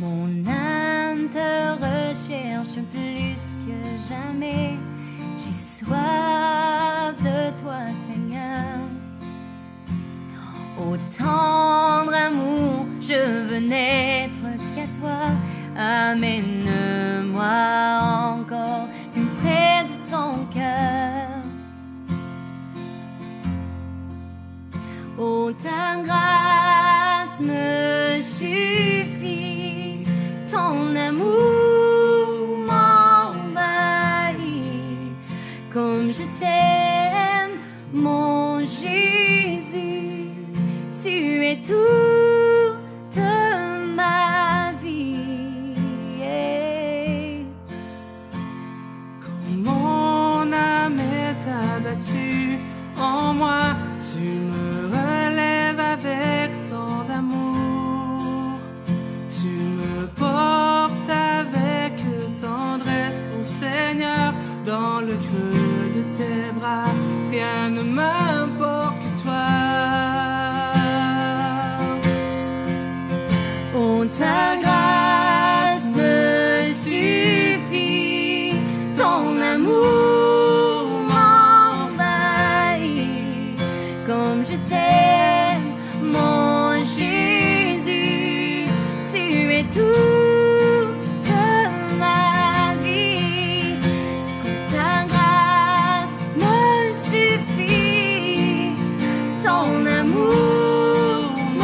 Mon âme te recherche plus que jamais. J'ai soif de toi, Seigneur. Ô tendre amour, je veux n'être qu'à toi. Amène-moi encore plus près de ton cœur. Oh, ta grâce me suffit, ton amour m'envahit. Comme je t'aime, mon Jésus, tu es toute ma vie. Quand mon âme est abattue en moi, tu me relèves avec tant d'amour. Tu me portes avec tendresse, ô Seigneur, dans le creux de tes bras. Rien ne m'importe que toi. Oh, ta grâce me suffit, ton amour m'envahit. Comme je t'aime, mon Jésus, tu es toute ma vie. Ta grâce me suffit, ton amour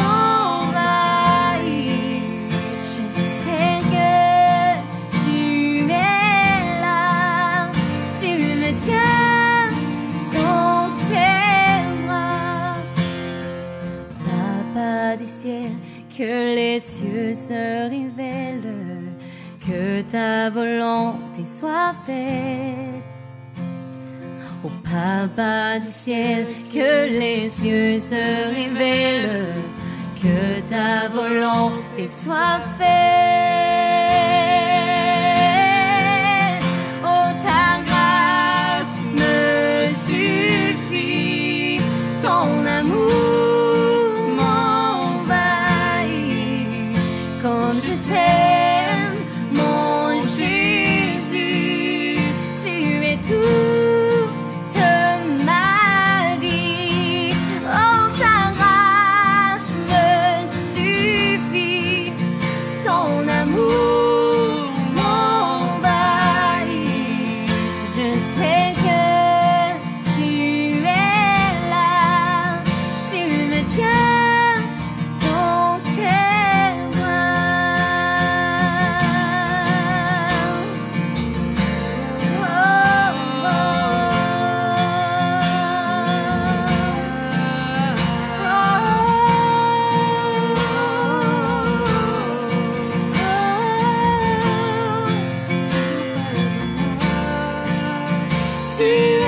m'envahit. Je sais que tu es là, tu me tiens dans tes bras. Papa du ciel, que les cieux se révèlent, que ta volonté soit faite. Ô Papa du ciel, que les cieux se révèlent, que ta volonté soit faite. Oh, ta grâce me suffit, ton amour m'envahit. Comme je t'aime, mon Jésus, tu es toute ma vie. Oh, ta grâce me suffit, ton amour m'envahit. Je sais que tu es là, tu me tiens dans tes bras. Tu